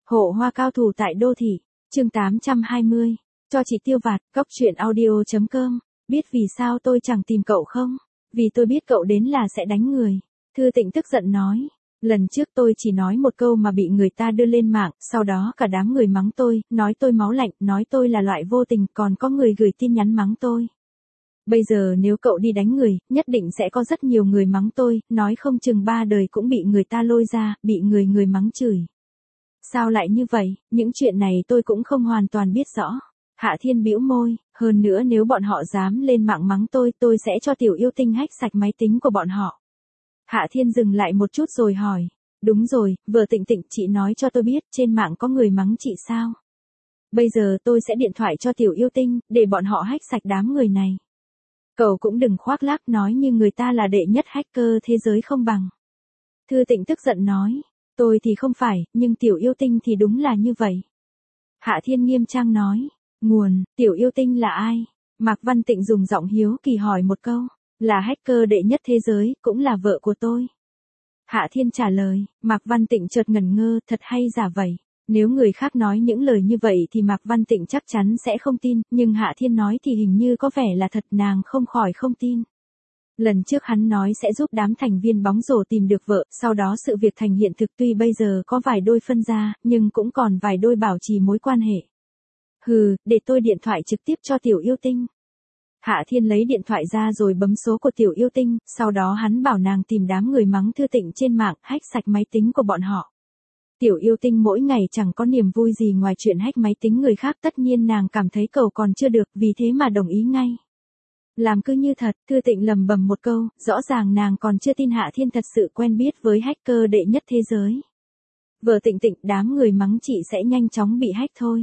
Hộ hoa cao thủ tại đô thị, chương 820, cho chị Tiêu Vạt, Cóc Truyện Audio.com, biết vì sao tôi chẳng tìm cậu không? Vì tôi biết cậu đến là sẽ đánh người. Thư Tịnh tức giận nói, lần trước tôi chỉ nói một câu mà bị người ta đưa lên mạng, sau đó cả đám người mắng tôi, nói tôi máu lạnh, nói tôi là loại vô tình, còn có người gửi tin nhắn mắng tôi. Bây giờ nếu cậu đi đánh người, nhất định sẽ có rất nhiều người mắng tôi, nói không chừng 3 đời cũng bị người ta lôi ra, bị người mắng chửi. Sao lại như vậy, những chuyện này tôi cũng không hoàn toàn biết rõ. Hạ Thiên bĩu môi, hơn nữa nếu bọn họ dám lên mạng mắng tôi sẽ cho Tiểu Yêu Tinh hack sạch máy tính của bọn họ. Hạ Thiên dừng lại một chút rồi hỏi, đúng rồi, vừa Tịnh Tịnh, chị nói cho tôi biết trên mạng có người mắng chị sao? Bây giờ tôi sẽ điện thoại cho Tiểu Yêu Tinh, để bọn họ hack sạch đám người này. Cậu cũng đừng khoác lác nói như người ta là đệ nhất hacker thế giới không bằng. Thư Tịnh tức giận nói, tôi thì không phải, nhưng Tiểu Yêu Tinh thì đúng là như vậy. Hạ Thiên nghiêm trang nói, nguồn, Tiểu Yêu Tinh là ai? Mạc Văn Tịnh dùng giọng hiếu kỳ hỏi một câu, là hacker đệ nhất thế giới, cũng là vợ của tôi. Hạ Thiên trả lời, Mạc Văn Tịnh chợt ngẩn ngơ, thật hay giả vậy. Nếu người khác nói những lời như vậy thì Mạc Văn Tịnh chắc chắn sẽ không tin, nhưng Hạ Thiên nói thì hình như có vẻ là thật, nàng không khỏi không tin. Lần trước hắn nói sẽ giúp đám thành viên bóng rổ tìm được vợ, sau đó sự việc thành hiện thực, tuy bây giờ có vài đôi phân ra, nhưng cũng còn vài đôi bảo trì mối quan hệ. Hừ, để tôi điện thoại trực tiếp cho Tiểu Yêu Tinh. Hạ Thiên lấy điện thoại ra rồi bấm số của Tiểu Yêu Tinh, sau đó hắn bảo nàng tìm đám người mắng Thư Tịnh trên mạng, hack sạch máy tính của bọn họ. Tiểu Yêu Tinh mỗi ngày chẳng có niềm vui gì ngoài chuyện hack máy tính người khác, tất nhiên nàng cảm thấy cầu còn chưa được, vì thế mà đồng ý ngay. Làm cứ như thật, Thư Tịnh lầm bầm một câu, rõ ràng nàng còn chưa tin Hạ Thiên thật sự quen biết với hacker đệ nhất thế giới. Vợ Tịnh Tịnh, đám người mắng chị sẽ nhanh chóng bị hack thôi.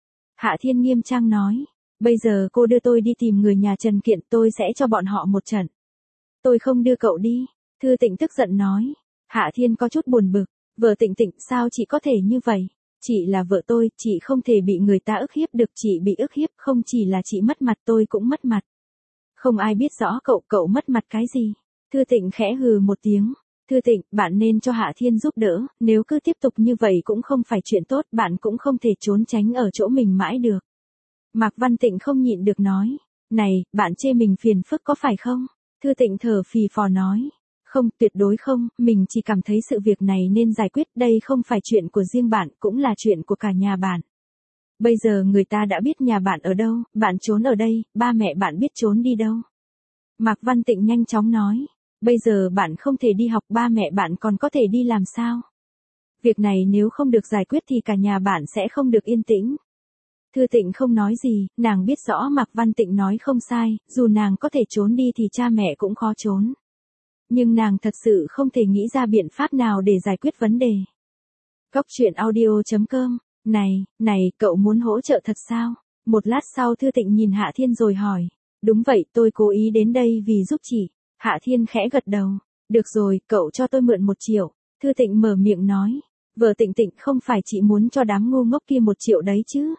Hạ Thiên nghiêm trang nói, bây giờ cô đưa tôi đi tìm người nhà Trần Kiện, tôi sẽ cho bọn họ một trận. Tôi không đưa cậu đi, Thư Tịnh tức giận nói. Hạ Thiên có chút buồn bực, vợ Tịnh Tịnh, sao chị có thể như vậy? Chị là vợ tôi, chị không thể bị người ta ức hiếp được, chị bị ức hiếp không chỉ là chị mất mặt, tôi cũng mất mặt. Không ai biết rõ cậu mất mặt cái gì. Thư Tịnh khẽ hừ một tiếng. Thư Tịnh, bạn nên cho Hạ Thiên giúp đỡ, nếu cứ tiếp tục như vậy cũng không phải chuyện tốt, bạn cũng không thể trốn tránh ở chỗ mình mãi được. Mạc Văn Tịnh không nhịn được nói, này, bạn chê mình phiền phức có phải không? Thư Tịnh thở phì phò nói, không, tuyệt đối không, mình chỉ cảm thấy sự việc này nên giải quyết, đây không phải chuyện của riêng bạn, cũng là chuyện của cả nhà bạn. Bây giờ người ta đã biết nhà bạn ở đâu, bạn trốn ở đây, ba mẹ bạn biết trốn đi đâu. Mạc Văn Tịnh nhanh chóng nói, bây giờ bạn không thể đi học, ba mẹ bạn còn có thể đi làm sao? Việc này nếu không được giải quyết thì cả nhà bạn sẽ không được yên tĩnh. Thư Tịnh không nói gì, nàng biết rõ Mạc Văn Tịnh nói không sai, dù nàng có thể trốn đi thì cha mẹ cũng khó trốn. Nhưng nàng thật sự không thể nghĩ ra biện pháp nào để giải quyết vấn đề. Cóc Truyện Audio.com, này, cậu muốn hỗ trợ thật sao? Một lát sau Thư Tịnh nhìn Hạ Thiên rồi hỏi, đúng vậy, tôi cố ý đến đây vì giúp chị. Hạ Thiên khẽ gật đầu, được rồi, cậu cho tôi mượn 1 triệu. Thư Tịnh mở miệng nói, vợ Tịnh Tịnh, không phải chị muốn cho đám ngu ngốc kia 1 triệu đấy chứ?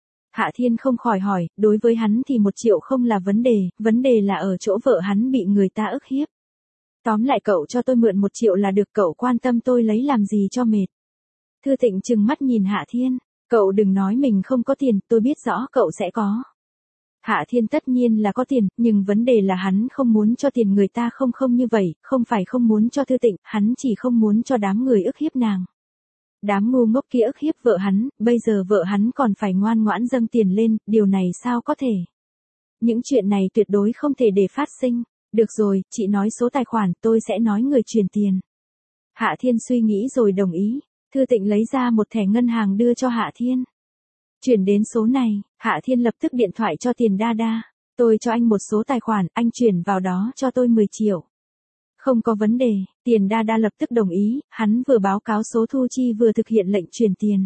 Hạ Thiên không khỏi hỏi, đối với hắn thì 1 triệu không là vấn đề là ở chỗ vợ hắn bị người ta ức hiếp. Tóm lại cậu cho tôi mượn 1 triệu là được, cậu quan tâm tôi lấy làm gì cho mệt. Thư Tịnh trừng mắt nhìn Hạ Thiên, cậu đừng nói mình không có tiền, tôi biết rõ cậu sẽ có. Hạ Thiên tất nhiên là có tiền, nhưng vấn đề là hắn không muốn cho tiền người ta, không như vậy, không phải không muốn cho Thư Tịnh, hắn chỉ không muốn cho đám người ức hiếp nàng. Đám ngu ngốc kia ức hiếp vợ hắn, bây giờ vợ hắn còn phải ngoan ngoãn dâng tiền lên, điều này sao có thể? Những chuyện này tuyệt đối không thể để phát sinh. Được rồi, chị nói số tài khoản, tôi sẽ nói người chuyển tiền. Hạ Thiên suy nghĩ rồi đồng ý. Thư Tịnh lấy ra một thẻ ngân hàng đưa cho Hạ Thiên. Chuyển đến số này, Hạ Thiên lập tức điện thoại cho Tiền Đa Đa. Tôi cho anh một số tài khoản, anh chuyển vào đó cho tôi 10 triệu. Không có vấn đề, Tiền Đa Đa lập tức đồng ý, hắn vừa báo cáo số thu chi vừa thực hiện lệnh chuyển tiền.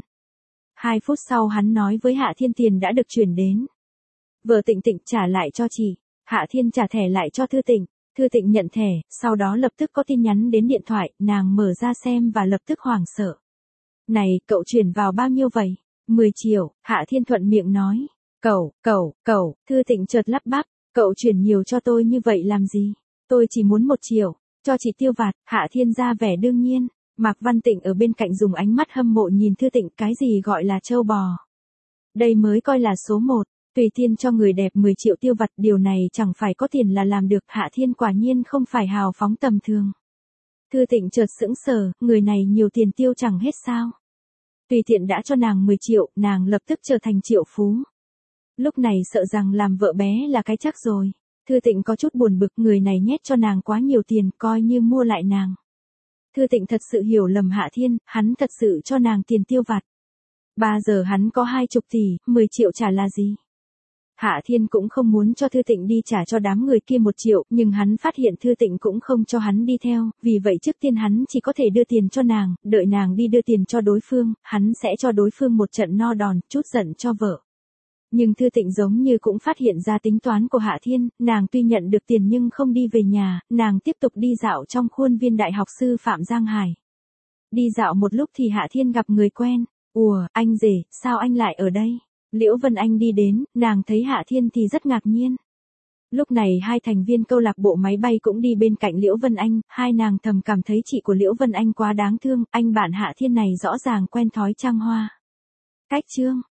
2 phút sau hắn nói với Hạ Thiên tiền đã được chuyển đến. Vợ Tịnh Tịnh, trả lại cho chị. Hạ Thiên trả thẻ lại cho Thư Tịnh. Thư Tịnh nhận thẻ, sau đó lập tức có tin nhắn đến điện thoại, nàng mở ra xem và lập tức hoảng sợ. Này, cậu chuyển vào bao nhiêu vậy? 10 triệu, Hạ Thiên thuận miệng nói. Cậu, Thư Tịnh chợt lắp bắp, cậu chuyển nhiều cho tôi như vậy làm gì? Tôi chỉ muốn 1 triệu, cho chị Tiêu Vạt. Hạ Thiên ra vẻ đương nhiên. Mạc Văn Tịnh ở bên cạnh dùng ánh mắt hâm mộ nhìn Thư Tịnh, cái gì gọi là trâu bò. Đây mới coi là số 1, tùy tiên cho người đẹp 10 triệu tiêu vặt, điều này chẳng phải có tiền là làm được, Hạ Thiên quả nhiên không phải hào phóng tầm thường. Thư Tịnh chợt sững sờ, người này nhiều tiền tiêu chẳng hết sao. Tùy tiện đã cho nàng 10 triệu, nàng lập tức trở thành triệu phú. Lúc này sợ rằng làm vợ bé là cái chắc rồi. Thư Tịnh có chút buồn bực, người này nhét cho nàng quá nhiều tiền, coi như mua lại nàng. Thư Tịnh thật sự hiểu lầm Hạ Thiên, hắn thật sự cho nàng tiền tiêu vặt. 3 giờ hắn có 20 tỷ, 10 triệu trả là gì? Hạ Thiên cũng không muốn cho Thư Tịnh đi trả cho đám người kia 1 triệu, nhưng hắn phát hiện Thư Tịnh cũng không cho hắn đi theo, vì vậy trước tiên hắn chỉ có thể đưa tiền cho nàng, đợi nàng đi đưa tiền cho đối phương, hắn sẽ cho đối phương một trận no đòn, chút giận cho vợ. Nhưng Thư Tịnh giống như cũng phát hiện ra tính toán của Hạ Thiên, nàng tuy nhận được tiền nhưng không đi về nhà, nàng tiếp tục đi dạo trong khuôn viên đại học sư Phạm Giang Hải. Đi dạo một lúc thì Hạ Thiên gặp người quen. Ủa, anh rể, sao anh lại ở đây? Liễu Vân Anh đi đến, nàng thấy Hạ Thiên thì rất ngạc nhiên. Lúc này 2 thành viên câu lạc bộ máy bay cũng đi bên cạnh Liễu Vân Anh, hai nàng thầm cảm thấy chị của Liễu Vân Anh quá đáng thương, anh bạn Hạ Thiên này rõ ràng quen thói trăng hoa. Cách chương